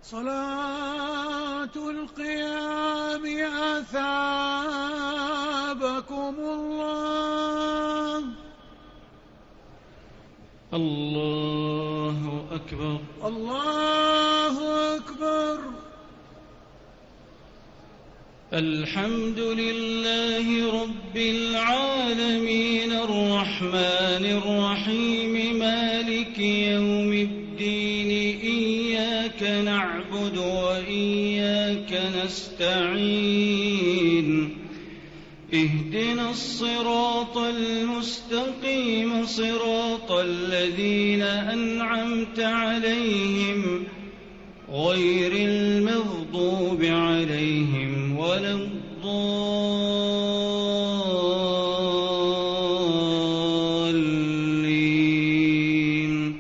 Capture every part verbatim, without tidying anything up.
صلاة القيام أثابكم الله. الله أكبر. الله أكبر. الحمد لله رب العالمين الرحمن الرحيم مالك يوم الدين إياك نعبد وإياك نستعين اهدنا الصراط المستقيم صراط الذين أنعمت عليهم غير المغضوب عليهم ولا الضالين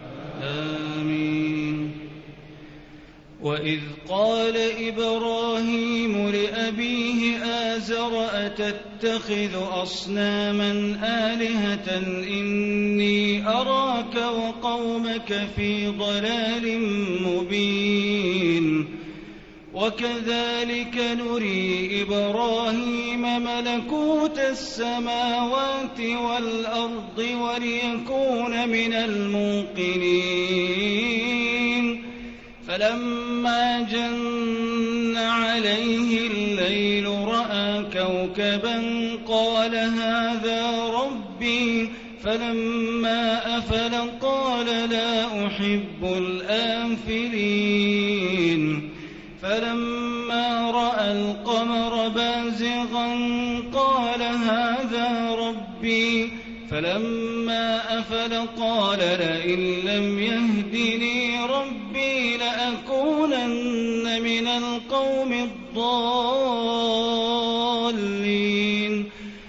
آمين. وإذ قال إبراهيم لأبيه آزر أتتخذ أصناما آلهة إني أراك وقومك في ضلال مبين. وكذلك نري إبراهيم ملكوت السماوات والأرض وليكون من الموقنين. فلما جن عليه الليل رأى كوكبا قال هذا ربي فلما أفل قال لا أحب الآفلين. فلما رأى القمر بازغا قال هذا ربي فلما أفل قال لئن لم يهدني ربي لأكونن من القوم الضالين.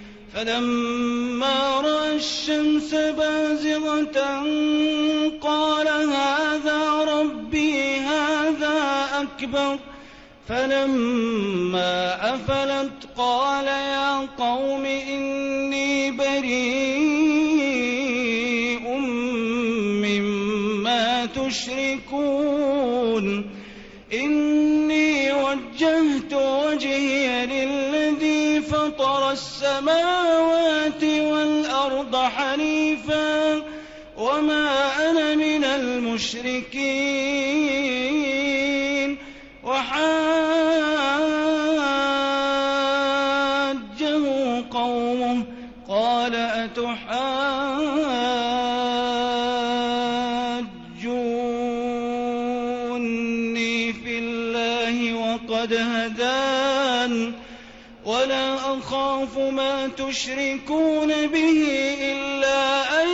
فلما رأى الشمس بازغة قال هذا ربي هذا أكبر. فلما أفلت قال يا قوم إني بريء مما تشركون إني وجهت وجهي للذي فطر السماوات والأرض حنيفا وما أنا من المشركين. وحاجه قومه قال أتحاجوني في الله وقد هدان ولا أخاف ما تشركون به إلا أن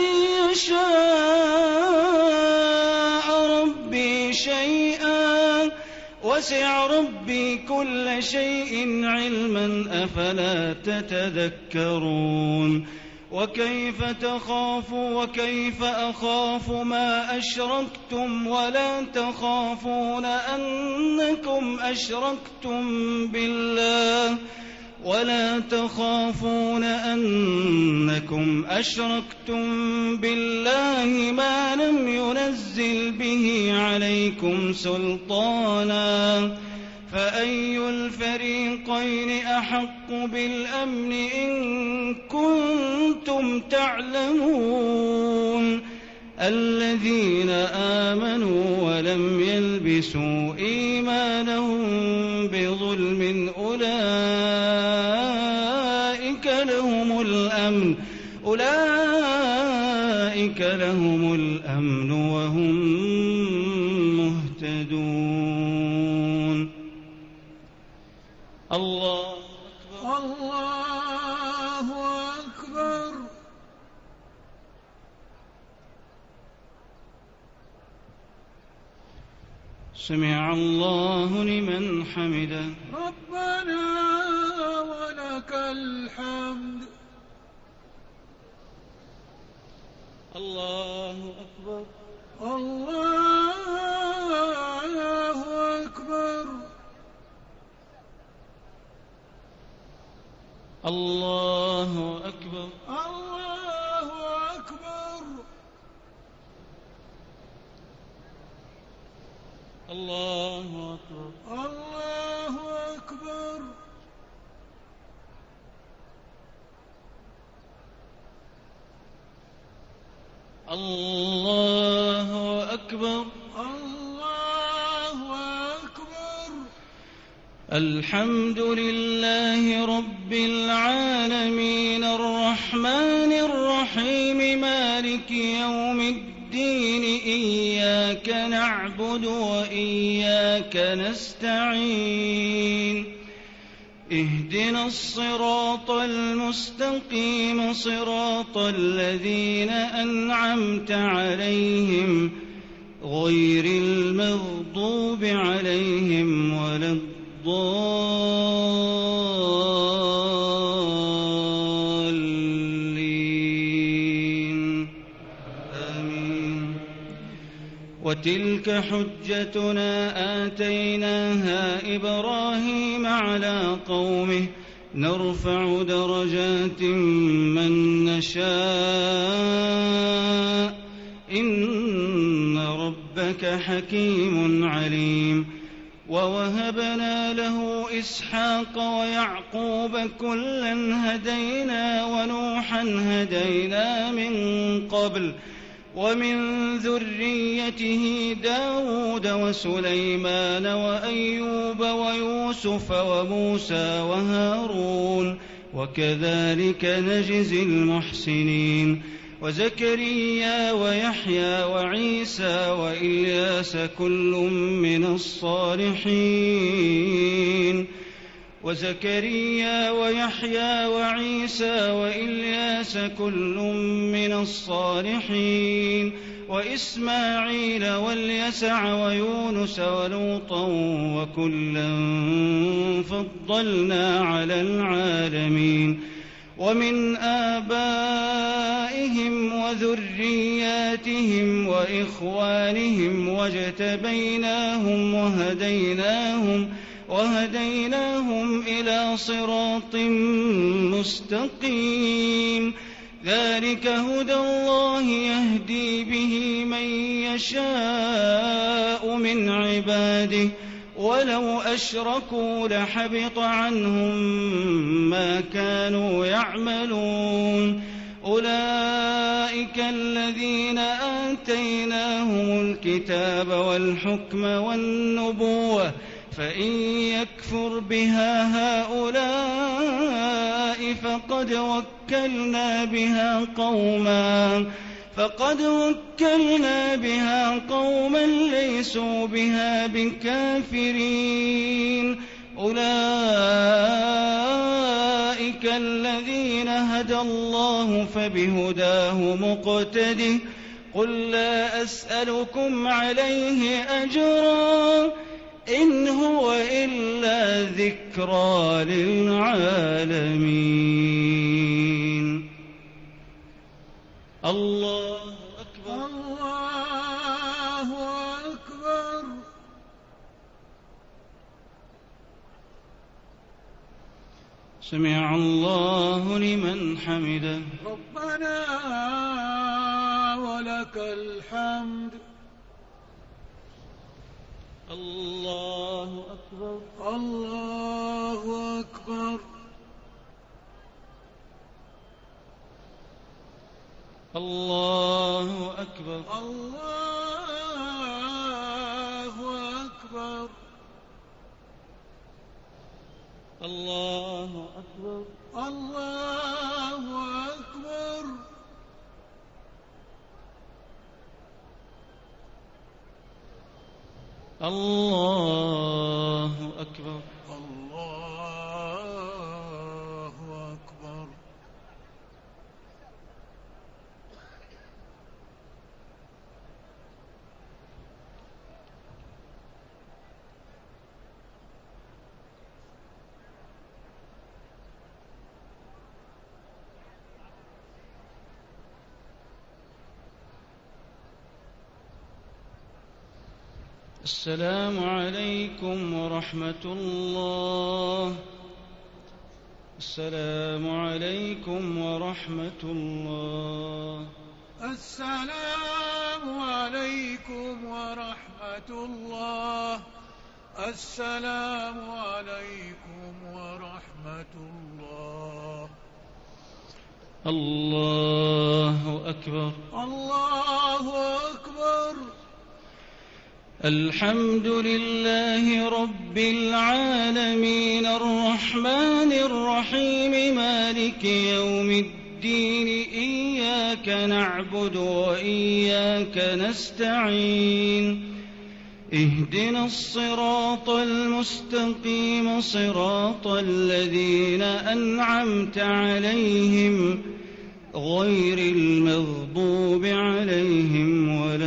يشاء ربي شيئا وسع ربي كل شيء علما أفلا تتذكرون. وكيف تخاف وكيف أخاف ما أشركتم ولا تخافون أنكم أشركتم بالله ولا تخافون أنكم أشركتم بالله ما لم ينزل به عليكم سلطانا. فأي الفريقين أحق بالأمن إن كنتم تعلمون. الذين آمنوا ولم يلبسوا إيمانهم بظلم أولئك لهم الأمن أولئك لهم الأمن وهم مهتدون. الله أكبر. الله أكبر. سمع الله لمن حمده. ربنا ولك الحمد. الله أكبر. الله أكبر. الله أكبر. الله أكبر. الله أكبر. الله أكبر. الله أكبر. الله أكبر. الحمد لله رب العالمين الرحمن الرحيم مالك يوم الدين إياك نعبد وإياك نستعين اهدنا الصراط المستقيم صراط الذين أنعمت عليهم غير المغضوب عليهم ولا الضالين آمين. وتلك حجتنا آتيناها إبراهيم على قومه نرفع درجات من نشاء إن ربك حكيم عليم. ووهبنا له إسحاق ويعقوب كلا هدينا ونوحا هدينا من قبل ومن ذريته داود وسليمان وأيوب ويوسف وموسى وهارون وكذلك نجزي المحسنين. وزكريا ويحيى وعيسى وإلياس كل من الصالحين وزكريا ويحيى وعيسى وإلياس كل من الصالحين وإسماعيل واليسع ويونس ولوطا وكلا فضلنا على العالمين. ومن آبائهم وذرياتهم وإخوانهم واجتبيناهم وهديناهم وهديناهم إلى صراط مستقيم. ذلك هدى الله يهدي به من يشاء من عباده ولو أشركوا لحبط عنهم ما كانوا يعملون. أولئك الذين آتيناهم الكتاب والحكم والنبوة فإن يكفر بها هؤلاء فقد وكلنا بها قوما فقد وكلنا بها قوما ليسوا بها بكافرين. أولئك الذين هدى الله فبهداه مقتده قل لا أسألكم عليه أجرا إن هو إلا ذكرى للعالمين. الله أكبر. الله أكبر. سمع الله لمن حمده. ربنا ولك الحمد. الله أكبر. الله أكبر. الله أكبر. الله أكبر. الله أكبر. الله أكبر. الله أكبر. الله أكبر. السلام عليكم ورحمة الله. السلام عليكم ورحمة الله. السلام عليكم ورحمة ورحمة الله. السلام عليكم ورحمة الله. الله أكبر. الله أكبر. الحمد لله رب العالمين الرحمن الرحيم مالك يوم الدين إياك نعبد وإياك نستعين اهدنا الصراط المستقيم صراط الذين أنعمت عليهم غير المغضوب عليهم ولا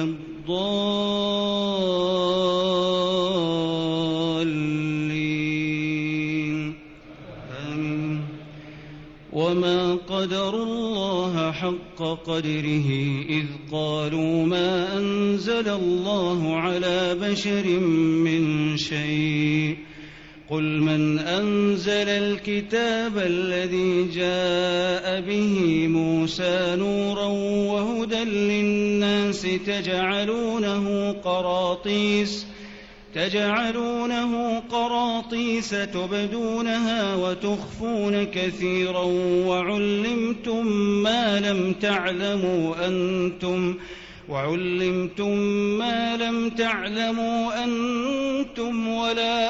الضالين آمين. وما قدروا الله حق قدره إذ قالوا ما أنزل الله على بشر من شيء قل من أنزل الكتاب الذي جاء به موسى نورا وهدى للناس تجعلونه قراطيس تجعلونه قراطيس تبدونها وتخفون كثيرا وعلمتم ما لم تعلموا أنتم وعلمتم ما لم تعلموا أنتم ولا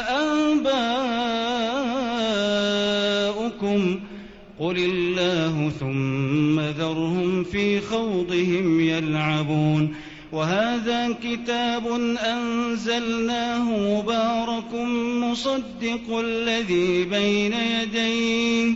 آباؤكم قل الله ثم ذرهم في خوضهم يلعبون. وهذا كتاب أنزلناه مبارك مصدق الذي بين يديه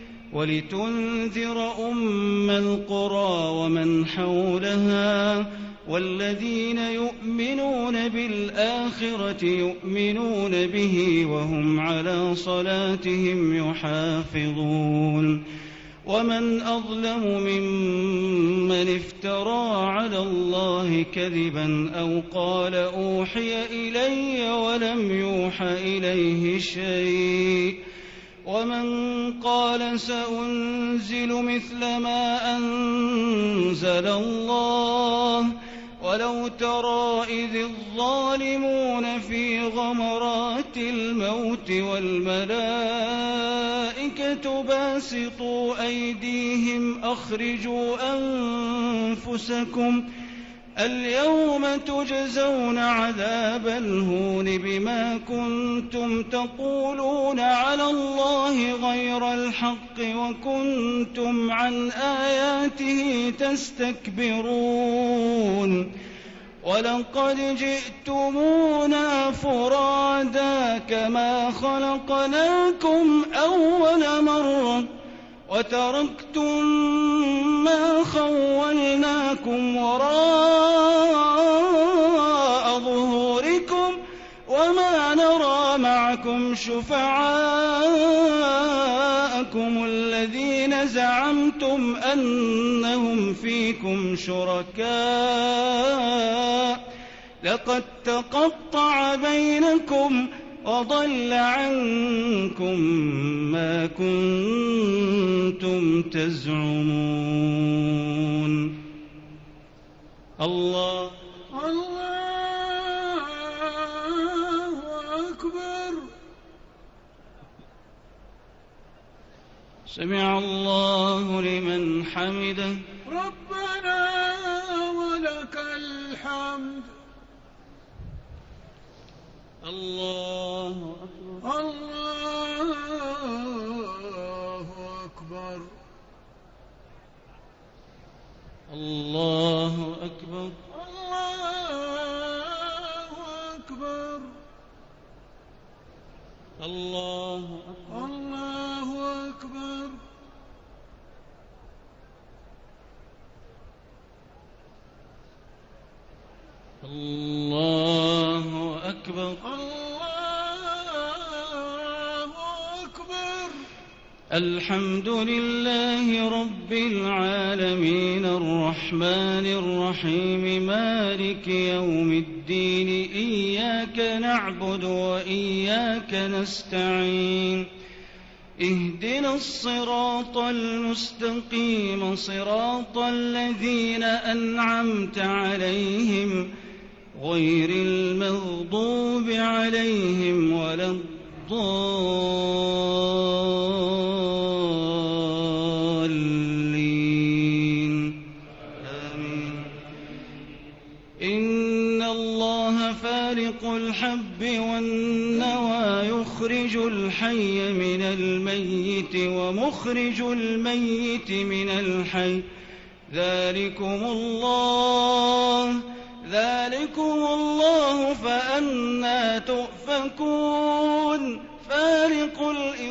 ولتنذر أم القرى ومن حولها والذين يؤمنون بالآخرة يؤمنون به وهم على صلاتهم يحافظون. ومن أظلم ممن افترى على الله كذبا أو قال أوحي إلي ولم يوح إليه شيء ومن قال سأنزل مثل ما أنزل الله ولو ترى إذ الظالمون في غمرات الموت والملائكة باسطوا أيديهم أخرجوا أنفسكم اليوم تجزون عذاب الهون بما كنتم تقولون على الله غير الحق وكنتم عن آياته تستكبرون. ولقد جئتمونا فرادا كما خلقناكم أول مرة وتركتم ما خولناكم وراء ظهوركم وما نرى معكم شفعاءكم الذين زعمتم أنهم فيكم شركاء لقد تقطع بينكم وضل عنكم ما كنتم تزعمون. الله الله أكبر. سمع الله لمن حمده. ربنا ولك الحمد. الله أكبر. الله أكبر. الله أكبر. الله أكبر. الله أكبر. الله أكبر. الله أكبر. الله أكبر. الحمد لله رب العالمين الرحمن الرحيم مالك يوم الدين إياك نعبد وإياك نستعين اهدنا الصراط المستقيم صراط الذين أنعمت عليهم غير عليهم ولا الضالين آمين. إن الله فالق الحب والنوى يخرج الحي من الميت ومخرج الميت من الحي ذلكم الله ذلكم الله فأنى تؤفكون فالق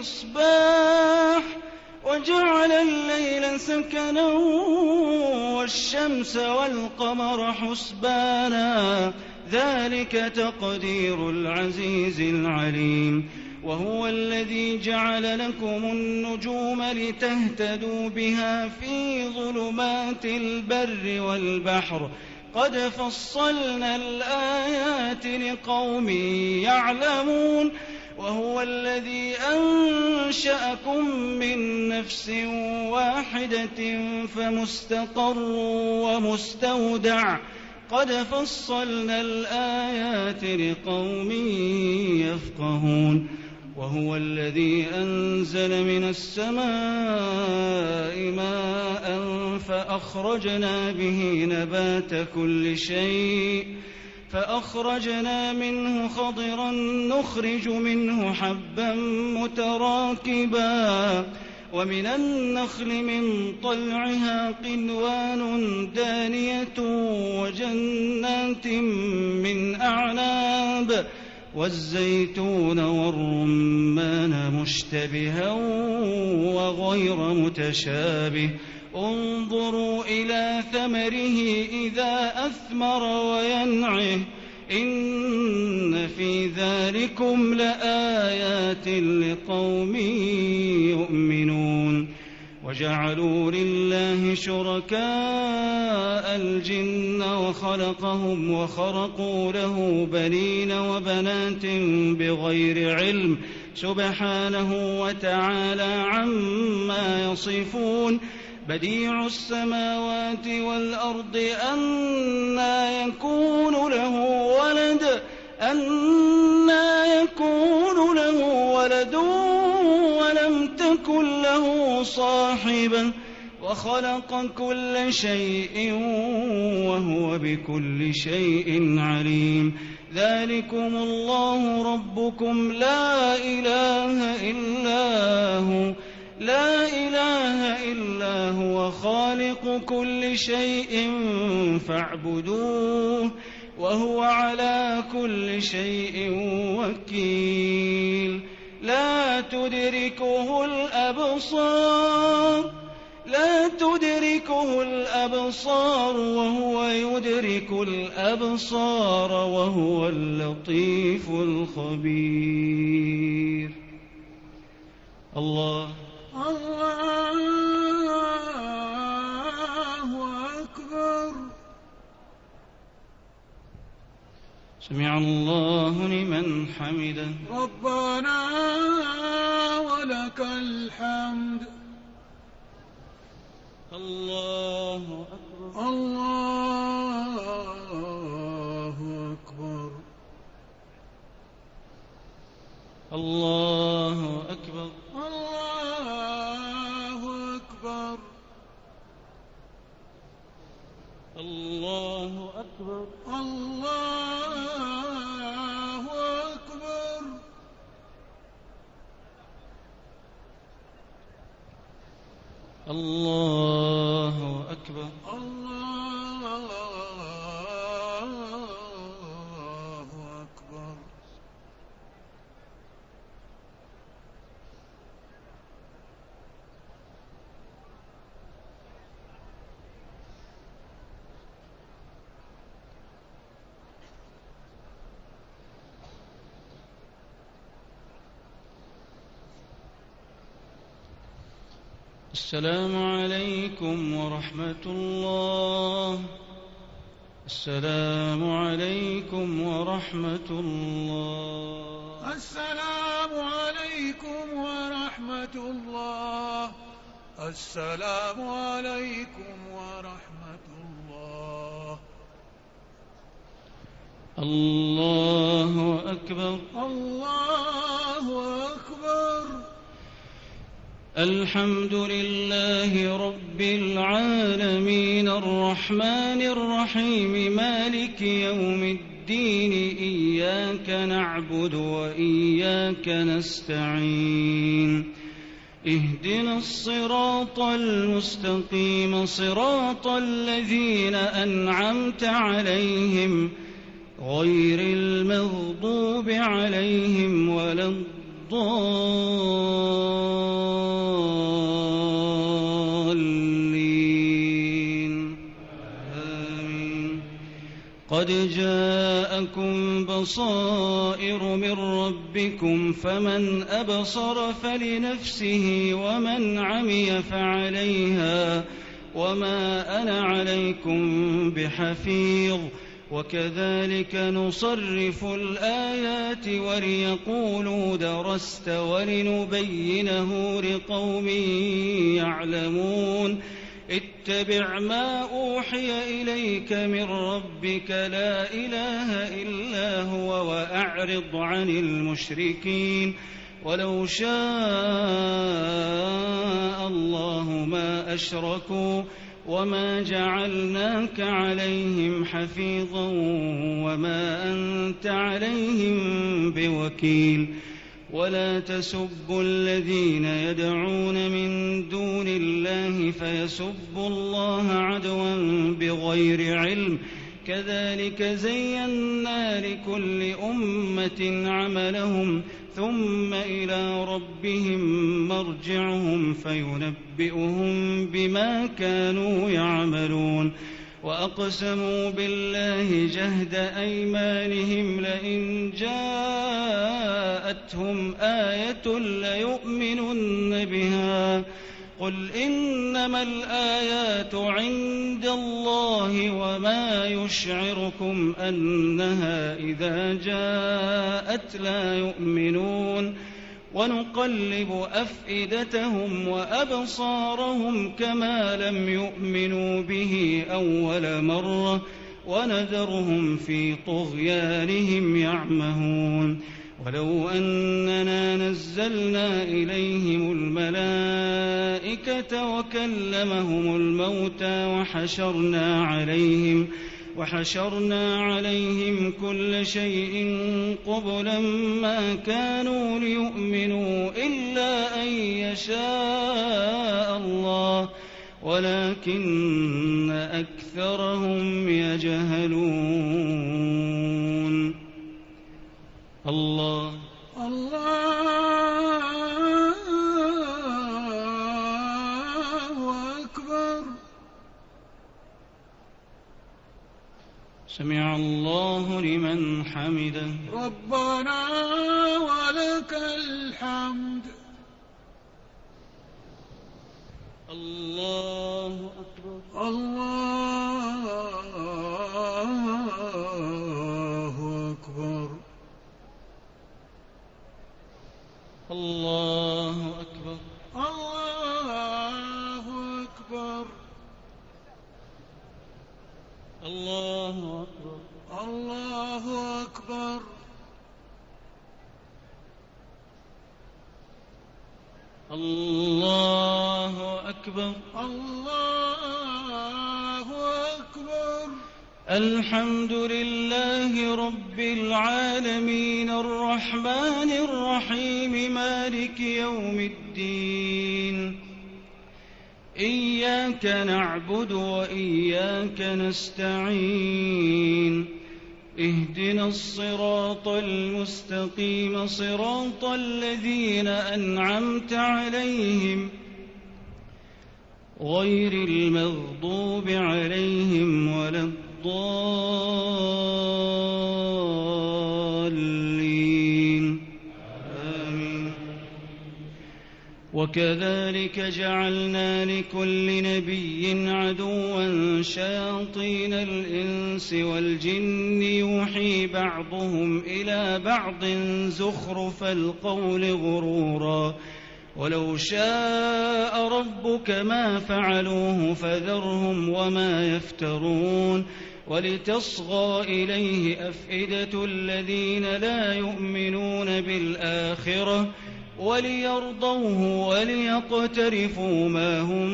الإصباح وجعل الليل سكنا والشمس والقمر حسبانا ذلك تقدير العزيز العليم. وهو الذي جعل لكم النجوم لتهتدوا بها في ظلمات البر والبحر قد فصلنا الآيات لقوم يعلمون. وهو الذي أنشأكم من نفس واحدة فمستقر ومستودع قد فصلنا الآيات لقوم يفقهون. وهو الذي أنزل من السماء ماء فأخرجنا به نبات كل شيء فأخرجنا منه خضرا نخرج منه حبا متراكبا ومن النخل من طلعها قنوان دانية وجنات من أعناب والزيتون والرمان مشتبها وغير متشابه انظروا إلى ثمره إذا أثمر وينعه إن في ذلكم لآيات لقوم يؤمنون. وجعلوا لله شركاء الجن وخلقهم وخرقوا له بنين وبنات بغير علم سبحانه وتعالى عما يصفون. بديع السماوات والأرض أنى يكون له ولد أنى يكون له ولد ولم تكن له صاحبة وخلق كل شيء وهو بكل شيء عليم. ذلكم الله ربكم لا إله إلا هو لا إله إلا هو خالق كل شيء فاعبدوه وهو على كل شيء وكيل. لا تدركه الأبصار لا تدركه الأبصار وهو يدرك الأبصار وهو اللطيف الخبير. الله الله أكبر. سمع الله لمن حمده. ربنا ولك الحمد. الله أكبر. الله أكبر. الله أكبر. الله أكبر. الله أكبر. الله أكبر. الله أكبر. الله أكبر. السلام عليكم ورحمة الله. السلام عليكم ورحمة الله. السلام عليكم ورحمة الله. السلام عليكم ورحمة الله. الله أكبر الله أكبر. الحمد لله رب العالمين الرحمن الرحيم مالك يوم الدين إياك نعبد وإياك نستعين اهدنا الصراط المستقيم صراط الذين أنعمت عليهم غير المغضوب عليهم ولا الضالين آمين. قد جاءكم بصائر من ربكم فمن أبصر فلنفسه ومن عمي فعليها وما أنا عليكم بحفيظ. وكذلك نصرف الآيات وليقولوا درست ولنبينه لقوم يعلمون. اتبع ما أوحي إليك من ربك لا إله إلا هو وأعرض عن المشركين. ولو شاء الله ما أشركوا وما جعلناك عليهم حفيظا وما أنت عليهم بوكيل. ولا تسبوا الذين يدعون من دون الله فيسبوا الله عدوا بغير علم كذلك زينا لكل أمة عملهم ثم إلى ربهم مرجعهم فينبئهم بما كانوا يعملون. وأقسموا بالله جهد أيمانهم لئن جاءتهم آية ليؤمنن بها قل إنما الآيات عند الله وما يشعركم أنها إذا جاءت لا يؤمنون. ونقلب أفئدتهم وأبصارهم كما لم يؤمنوا به أول مرة ونذرهم في طغيانهم يعمهون. ولو أننا نزلنا إليهم الملائكة وكلمهم الموتى وحشرنا عليهم وحشرنا عليهم كل شيء قبلا ما كانوا ليؤمنوا إلا أن يشاء الله ولكن أكثرهم يجهلون. الله الله أكبر. سمع الله لمن حمده. ربنا ولك الحمد. الله أكبر. الله أكبر. الله أكبر. الله أكبر. الله أكبر. الله أكبر. الله أكبر. الله أكبر. الحمد لله رب العالمين الرحمن الرحيم مالك يوم الدين إياك نعبد وإياك نستعين اهدنا الصراط المستقيم صراط الذين أنعمت عليهم غير المغضوب عليهم ولا الضالين آمين. وكذلك جعلنا لكل نبي عدوا شياطين الإنس والجن يوحي بعضهم إلى بعض زخرف القول غرورا ولو شاء ربك ما فعلوه فذرهم وما يفترون ولتصغى إليه أفئدة الذين لا يؤمنون بالآخرة وليرضوه وليقترفوا ما هم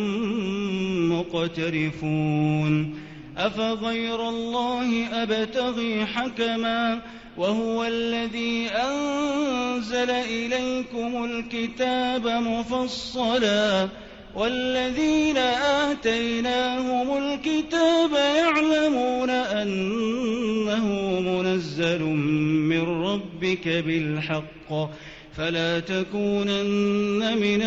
مقترفون أفغير الله أبتغي حكما وهو الذي أنزل إليكم الكتاب مفصلا والذين آتيناهم الكتاب يعلمون أنه منزل من ربك بالحق فلا تكونن من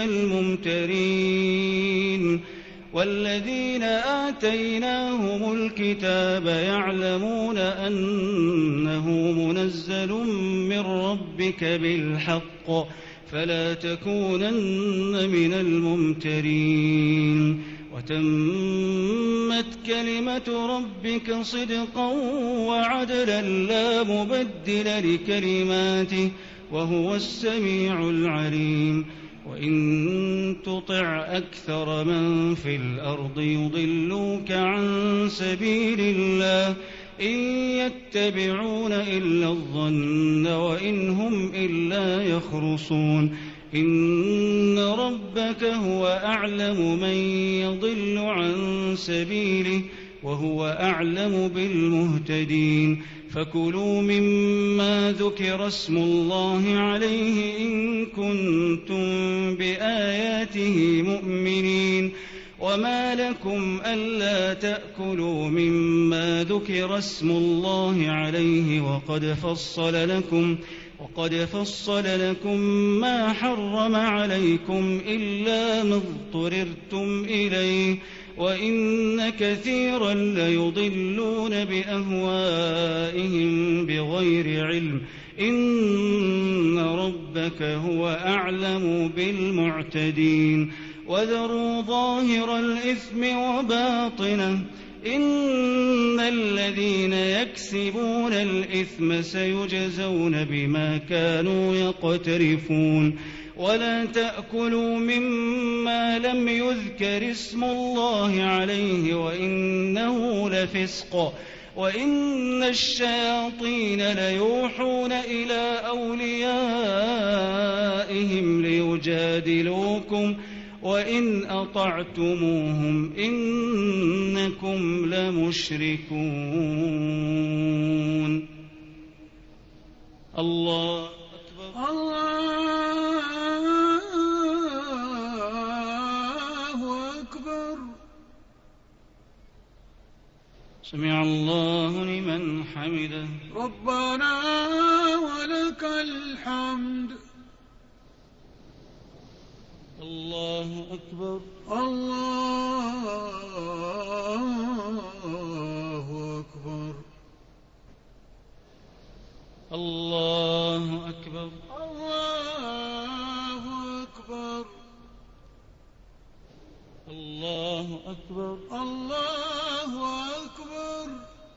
الممترين والذين آتيناهم الكتاب يعلمون أنه منزل من ربك بالحق فلا تكونن من الممترين وتمت كلمة ربك صدقا وعدلا لا مبدل لكلماته وهو السميع العليم وإن تطع أكثر من في الأرض يضلوك عن سبيل الله إن يتبعون إلا الظن وإن هم إلا يخرصون إن ربك هو أعلم من يضل عن سبيله وهو أعلم بالمهتدين فكلوا مما ذكر اسم الله عليه إن كنتم بآياته مؤمنين وما لكم ألا تأكلوا مما ذكر اسم الله عليه وقد فصل لكم وقد فصل لكم ما حرم عليكم إلا ما اضطررتم إليه وإن كثيرا ليضلون بأهوائهم بغير علم إن ربك هو أعلم بالمعتدين وذروا ظاهر الإثم وباطنه إن الذين يكسبون الإثم سيجزون بما كانوا يقترفون ولا تأكلوا مما لم يذكر اسم الله عليه وإنه لفسق وإن الشياطين ليوحون إلى أوليائهم ليجادلوكم وإن أطعتموهم إنكم لمشركون الله أكبر الله أكبر سمع الله لمن حمده ربنا ولك الحمد الله أكبر الله أكبر الله أكبر الله أكبر الله أكبر الله أكبر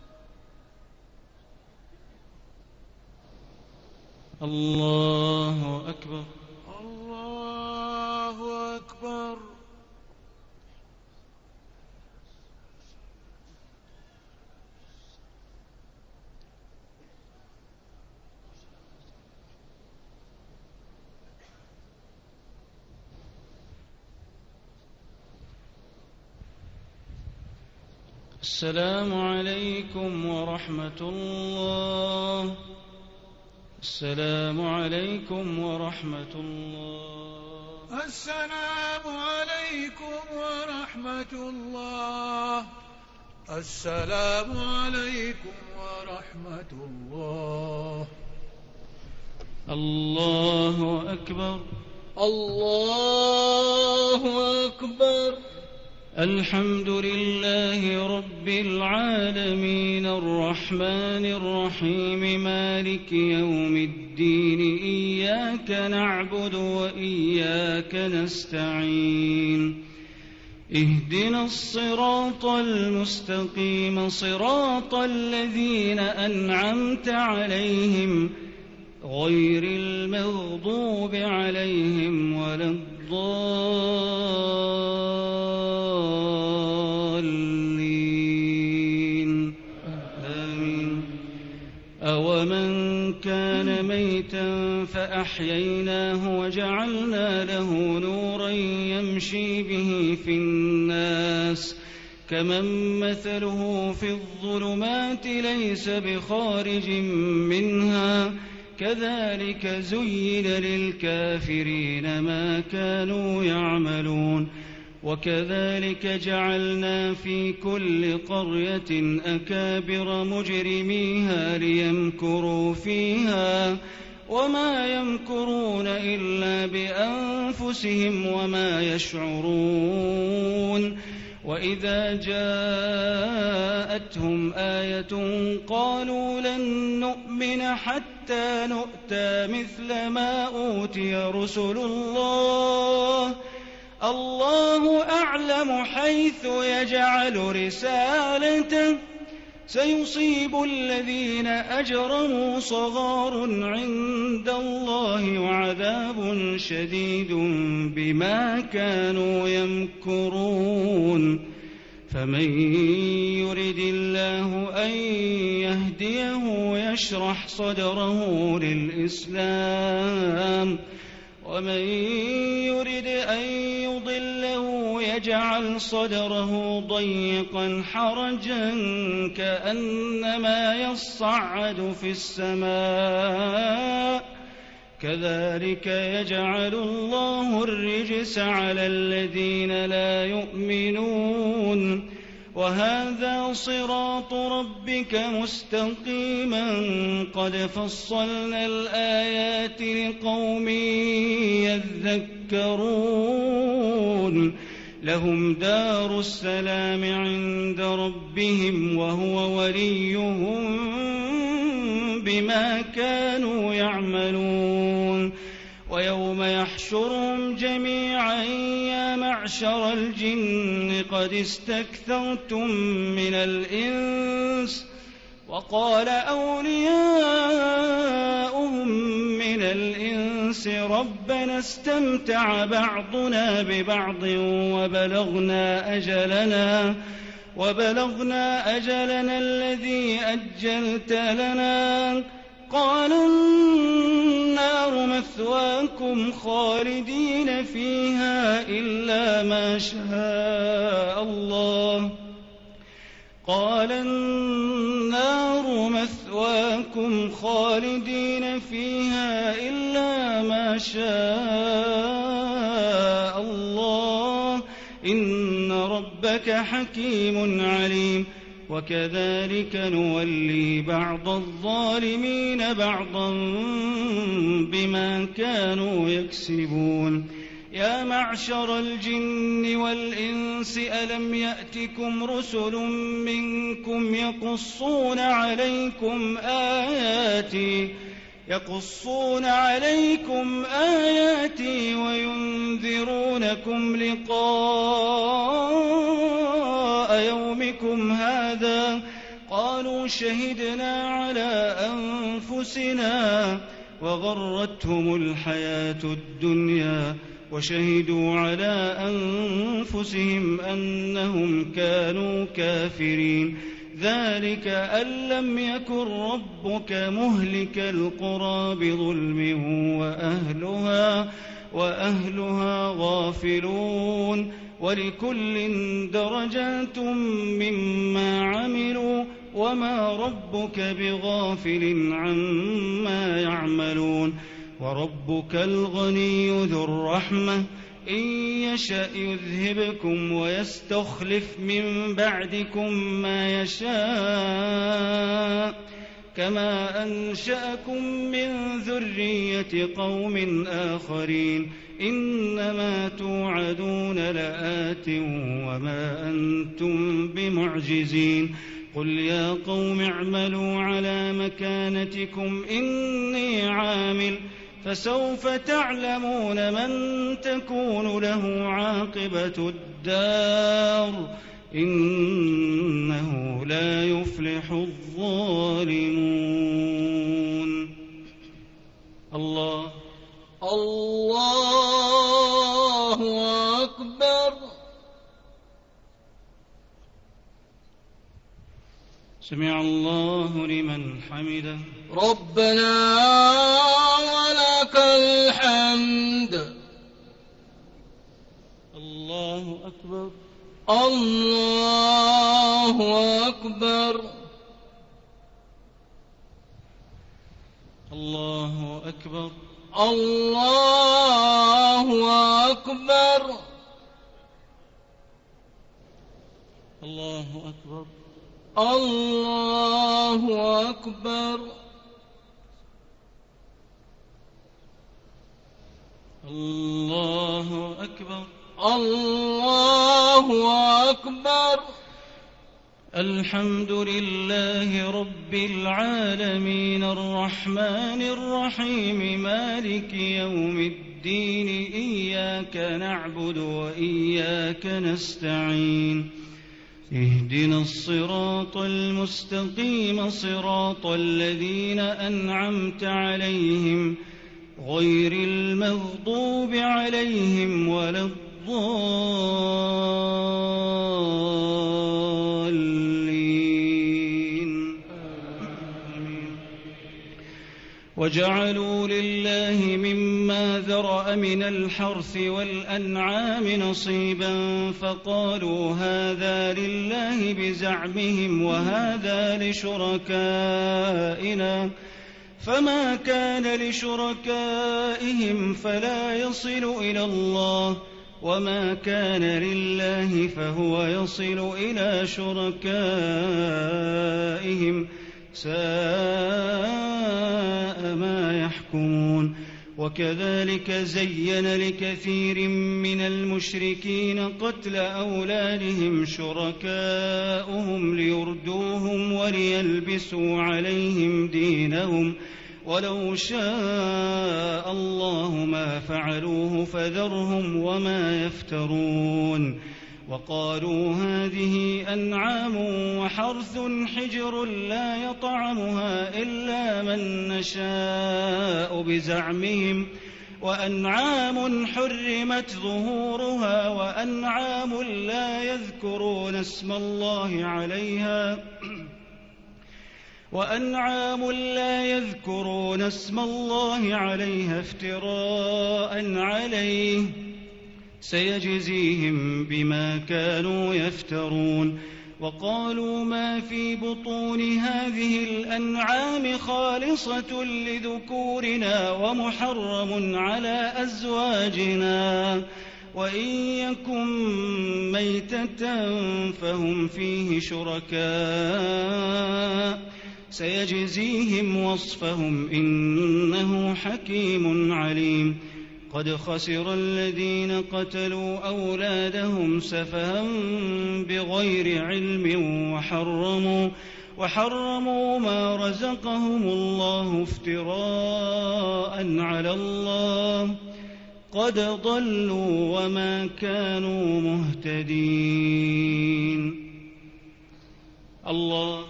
الله أكبر الله أكبر السلام عليكم ورحمة الله السلام عليكم ورحمة الله السلام عليكم ورحمة الله السلام عليكم ورحمة الله الله أكبر الله أكبر الحمد لله رب العالمين الرحمن الرحيم مالك يوم الدين إياك نعبد وإياك نستعين اهدنا الصراط المستقيم صراط الذين أنعمت عليهم غير المغضوب عليهم ولا الضالين أَوَمَنْ كَانَ مَيْتًا فَأَحْيَيْنَاهُ وَجَعَلْنَا لَهُ نُورًا يَمْشِي بِهِ فِي النَّاسِ كَمَنْ مَثَلُهُ فِي الظُّلُمَاتِ لَيْسَ بِخَارِجٍ مِنْهَا كَذَلِكَ زُيِّنَ لِلْكَافِرِينَ مَا كَانُوا يَعْمَلُونَ وَكَذَلِكَ جَعَلْنَا فِي كُلِّ قَرْيَةٍ أَكَابِرَ مُجْرِمِيهَا لِيَمْكُرُوا فِيهَا وَمَا يَمْكُرُونَ إِلَّا بِأَنفُسِهِمْ وَمَا يَشْعُرُونَ وَإِذَا جَاءَتْهُمْ آيَةٌ قَالُوا لَن نُّؤْمِنَ حَتَّىٰ نُؤْتَىٰ مِثْلَ مَا أُوتِيَ رُسُلُ اللَّهِ اللَّهُ أَعْلَمُ حَيْثُ يَجْعَلُ رِسَالَتَهُ سَيُصِيبُ الَّذِينَ أَجْرَمُوا صَغَارٌ عِندَ اللَّهِ وَعَذَابٌ شَدِيدٌ بِمَا كَانُوا يَمْكُرُونَ فَمَن يُرِدِ اللَّهُ أَن يَهْدِيَهُ يَشْرَحْ صَدْرَهُ لِلْإِسْلَامِ وَمَن يُرِدْ أَن يُضِلَّهُ يَجْعَلْ صَدْرَهُ ضَيِّقًا حَرَجًا كَأَنَّمَا يَصَّعَّدُ فِي السَّمَاءِ كَذَلِكَ يَجْعَلُ اللَّهُ الرِّجْسَ عَلَى الَّذِينَ لَا يُؤْمِنُونَ وَهَذَا صِرَاطُ رَبِّكَ مُسْتَقِيمًا قَدْ فَصَّلْنَا الْآيَاتِ لِقَوْمٍ يَذَّكَّرُونَ لَهُمْ دَارُ السَّلَامِ عِندَ رَبِّهِمْ وَهُوَ وَلِيُّهُم بِمَا كَانُوا يَعْمَلُونَ وَيَوْمَ يَحْشُرُهُمْ جَمِيعًا يَا مَعْشَرَ الْجِنِّ قَدِ اسْتَكْثَرْتُم مِّنَ الْإِنسِ وَقَالَ أَوْلِيَاؤُهُم مِّنَ الْإِنسِ رَبَّنَا اسْتَمْتَعَ بَعْضُنَا بِبَعْضٍ وَبَلَغْنَا أَجَلَنَا وَبَلَغْنَا أَجَلَنَا الَّذِي أَجَّلْتَ لَنَا قَالَ النَّارُ مَثْوَاكُمْ خَالِدِينَ فِيهَا إِلَّا مَا شَاءَ اللَّهُ قَالَ النَّارُ مَثْوَاكُمْ خَالِدِينَ فِيهَا إِلَّا مَا شَاءَ اللَّهُ إِنَّ رَبَّكَ حَكِيمٌ عَلِيمٌ وَكَذَلِكَ نُوَلِّي بَعْضَ الظَّالِمِينَ بَعْضًا بِمَا كَانُوا يَكْسِبُونَ يَا مَعْشَرَ الْجِنِّ وَالْإِنسِ أَلَمْ يَأْتِكُمْ رُسُلٌ مِّنكُمْ يَقُصُّونَ عَلَيْكُمْ آيَاتِي يقصون عليكم آياتي وينذرونكم لقاء يومكم هذا قالوا شهدنا على أنفسنا وغرتهم الحياة الدنيا وشهدوا على أنفسهم أنهم كانوا كافرين ذلك أن لم يكن ربك مهلك القرى بظلم وأهلها وأهلها غافلون ولكل درجات مما عملوا وما ربك بغافل عما يعملون وربك الغني ذو الرحمة إن يشأ يذهبكم ويستخلف من بعدكم ما يشاء كما أنشأكم من ذرية قوم آخرين إنما توعدون لآت وما أنتم بمعجزين قل يا قوم اعملوا على مكانتكم إني عامل فسوف تعلمون من تكون له عاقبة الدار إنه لا يفلح الظالمون. الله الله أكبر. سمع الله لمن حمده. ربنا ولك الحمد. الله أكبر. الله أكبر. الله أكبر. الله أكبر. الله أكبر. الله أكبر. الله أكبر. الله أكبر. الحمد لله رب العالمين الرحمن الرحيم مالك يوم الدين إياك نعبد وإياك نستعين اهدنا الصراط المستقيم صراط الذين أنعمت عليهم غير المغضوب عليهم ولا الضالين. وجعلوا لله مما ذرأ من الحرث والأنعام نصيبا فقالوا هذا لله بزعمهم وهذا لشركائنا فما كان لشركائهم فلا يصل إلى الله وما كان لله فهو يصل إلى شركائهم ساء ما يحكمون. وكذلك زين لكثير من المشركين قتل أولادهم شركاؤهم ليردوهم وليلبسوا عليهم دينهم ولو شاء الله ما فعلوه فذرهم وما يفترون. وقالوا هذه أنعام وحرث حجر لا يطعمها إلا من نشاء بزعمهم وأنعام حرمت ظهورها وأنعام لا يذكرون اسم الله عليها وأنعام لا يذكرون اسم الله عليها افتراء عليه سيجزيهم بما كانوا يفترون. وقالوا ما في بطون هذه الأنعام خالصة لذكورنا ومحرم على أزواجنا وإن يكن ميتة فهم فيه شركاء سيجزيهم وصفهم إنه حكيم عليم. قد خسر الذين قتلوا أولادهم سفها بغير علم وحرموا, وحرموا ما رزقهم الله افتراء على الله قد ضلوا وما كانوا مهتدين. الله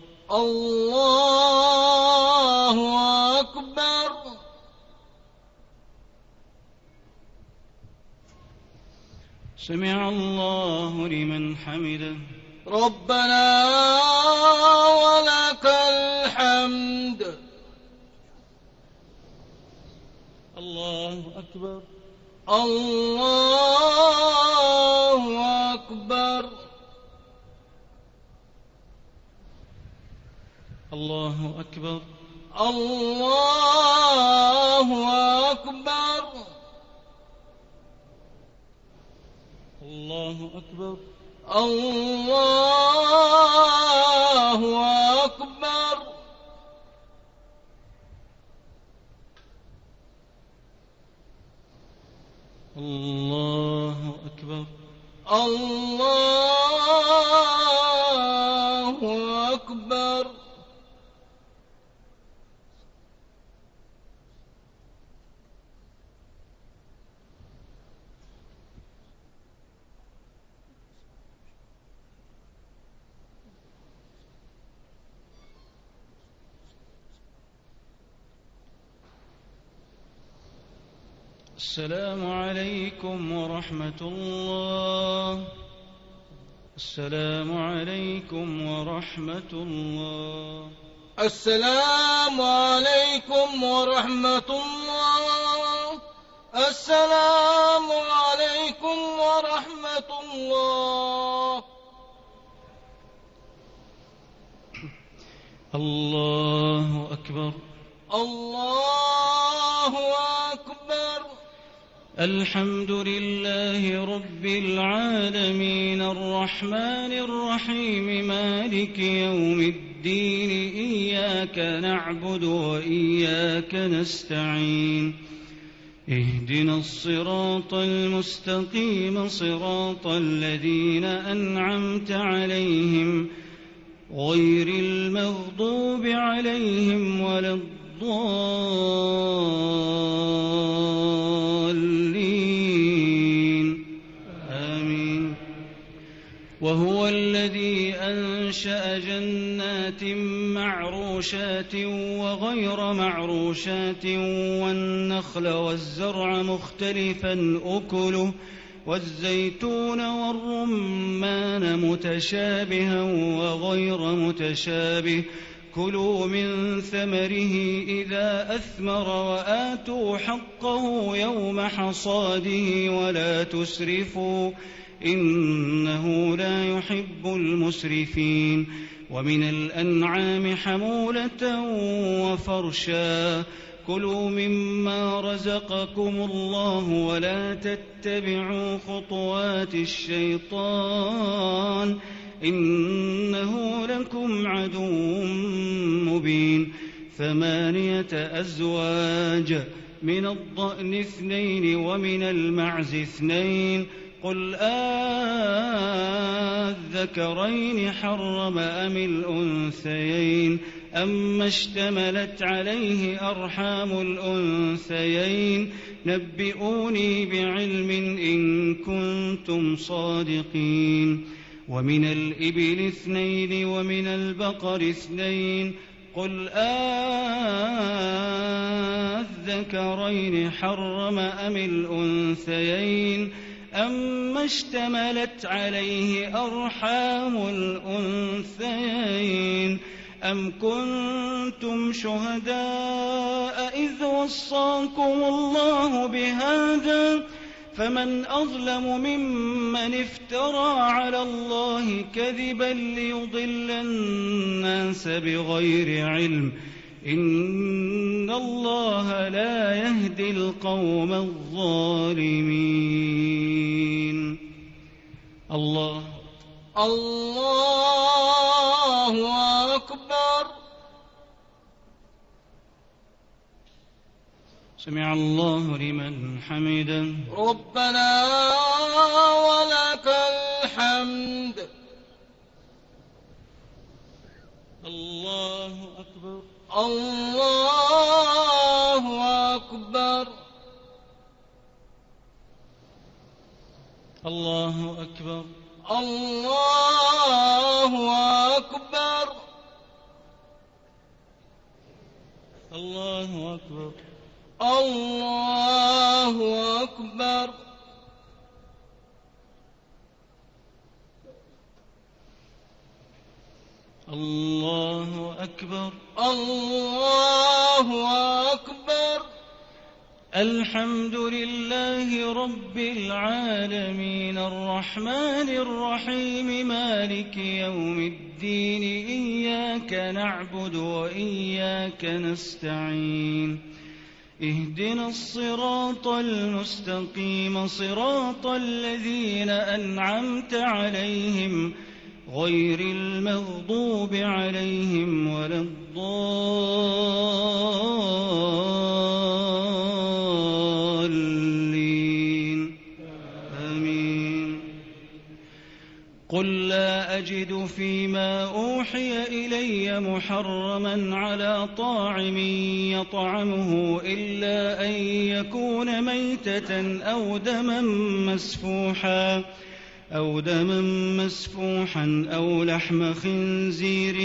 الله أكبر. سمع الله لمن حمده. ربنا ولك الحمد. الله أكبر. الله أكبر. الله أكبر. الله أكبر. الله أكبر. الله أكبر. الله أكبر. الله أكبر. السلام عليكم ورحمة الله. السلام عليكم ورحمة الله. السلام عليكم ورحمة الله. السلام عليكم ورحمة الله. الله أكبر. الله أكبر. الحمد لله رب العالمين الرحمن الرحيم مالك يوم الدين إياك نعبد وإياك نستعين اهدنا الصراط المستقيم صراط الذين أنعمت عليهم غير المغضوب عليهم ولا الضالين آمين. وهو الذي أنشأ جنات معروشات وغير معروشات والنخل والزرع مختلفا أكله والزيتون والرمان متشابها وغير متشابه كلوا من ثمره إذا أثمر وآتوا حقه يوم حصاده ولا تسرفوا إنه لا يحب المسرفين. ومن الأنعام حمولة وفرشا كلوا مما رزقكم الله ولا تتبعوا خطوات الشيطان إنه لكم عدو مبين. ثمانية أزواج من الضأن اثنين ومن المعز اثنين قل آذكرين حرم أم الأنثيين أما اشتملت عليه أرحام الأنثيين نبئوني بعلم إن كنتم صادقين. ومن الإبل اثنين ومن البقر اثنين قل آذكرين حرم أم الأنثيين أما اشتملت عليه أرحام الأنثيين أم كنتم شهداء إذ وصاكم الله بهذا فمن أظلم ممن افترى على الله كذبا ليضل الناس بغير علم إن الله لا يهدي القوم الظالمين. الله الله أكبر. سمع الله لمن حمده ربنا ولك الحمد. الله أكبر. الله أكبر. الله أكبر. الله أكبر. الله أكبر. الله أكبر. الله أكبر. الله أكبر. الحمد لله رب العالمين الرحمن الرحيم مالك يوم الدين إياك نعبد وإياك نستعين اهدنا الصراط المستقيم صراط الذين أنعمت عليهم غير المغضوب عليهم ولا الضالين آمين. قل لا أجد فيما أوحي إلي محرما على طاعم يطعمه إلا أن يكون ميتة أو دما مسفوحا أو دما مسفوحا أو لحم خنزير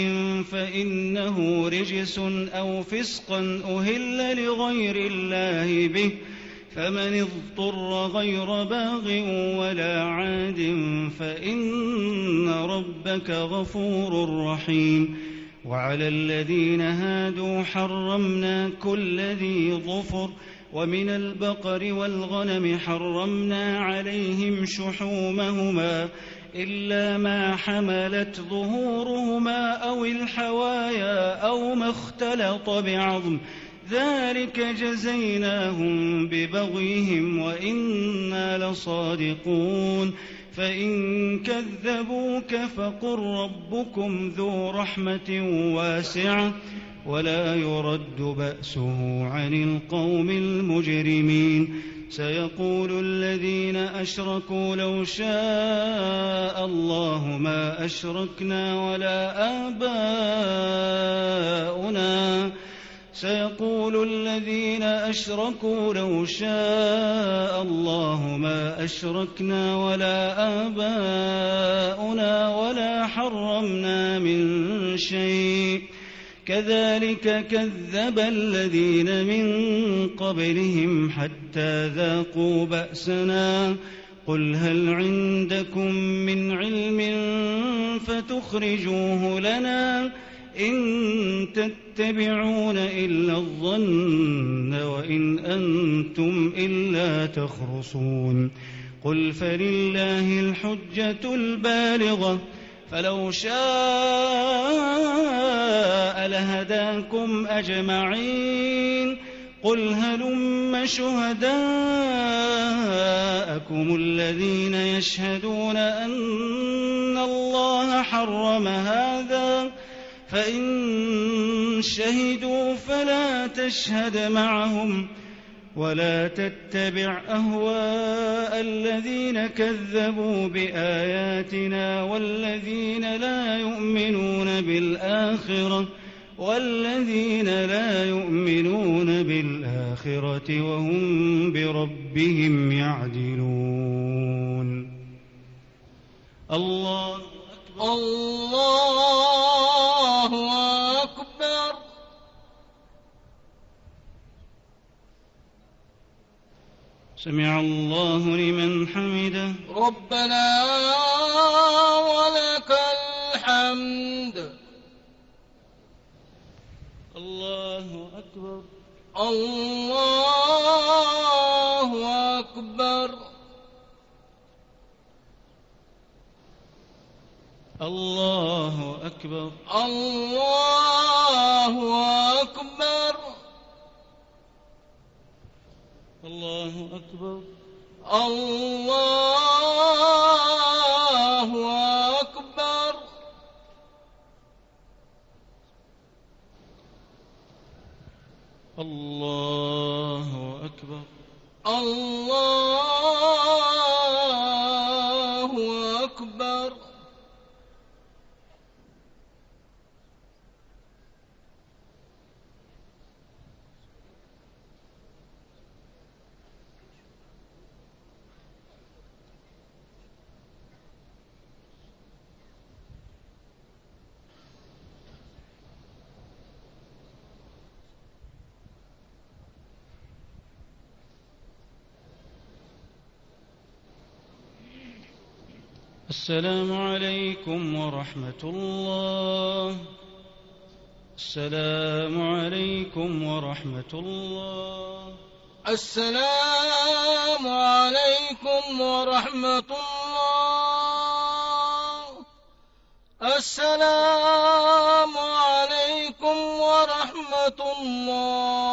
فإنه رجس أو فسقا أهل لغير الله به فمن اضطر غير باغ ولا عاد فإن ربك غفور رحيم. وعلى الذين هادوا حرمنا كل ذي ظفر، ومن البقر والغنم حرمنا عليهم شحومهما إلا ما حملت ظهورهما أو الحوايا أو ما اختلط بعظم، ذلك جزيناهم ببغيهم وإنا لصادقون. فإن كذبوك فقل ربكم ذو رحمة واسعة ولا يرد بأسه عن القوم المجرمين. سيقول الذين أشركوا لو شاء الله ما أشركنا ولا آباؤنا سيقول الذين أشركوا لو شاء الله ما أشركنا ولا آباؤنا ولا حرمنا من شيء كذلك كذب الذين من قبلهم حتى ذاقوا بأسنا. قل هل عندكم من علم فتخرجوه لنا إن تتبعون إلا الظن وإن أنتم إلا تخرصون. قل فلله الحجة البالغة فلو شاء لهداكم أجمعين. قل هلم شهداءكم الذين يشهدون أن الله حرم هذا فإن شهدوا فلا تشهد معهم ولا تتبع أهواء الذين كذبوا بآياتنا والذين لا يؤمنون بالآخرة والذين لا يؤمنون بالآخرة وهم بربهم يعدلون. الله أكبر. الله أكبر. سمع الله لمن حمده. ربنا ولك الحمد. الله أكبر. الله أكبر. الله أكبر. الله أكبر. الله أكبر. الله أكبر. الله أكبر. الله أكبر. السلام عليكم ورحمة الله. السلام عليكم ورحمة الله. السلام عليكم ورحمة الله. السلام عليكم ورحمة الله.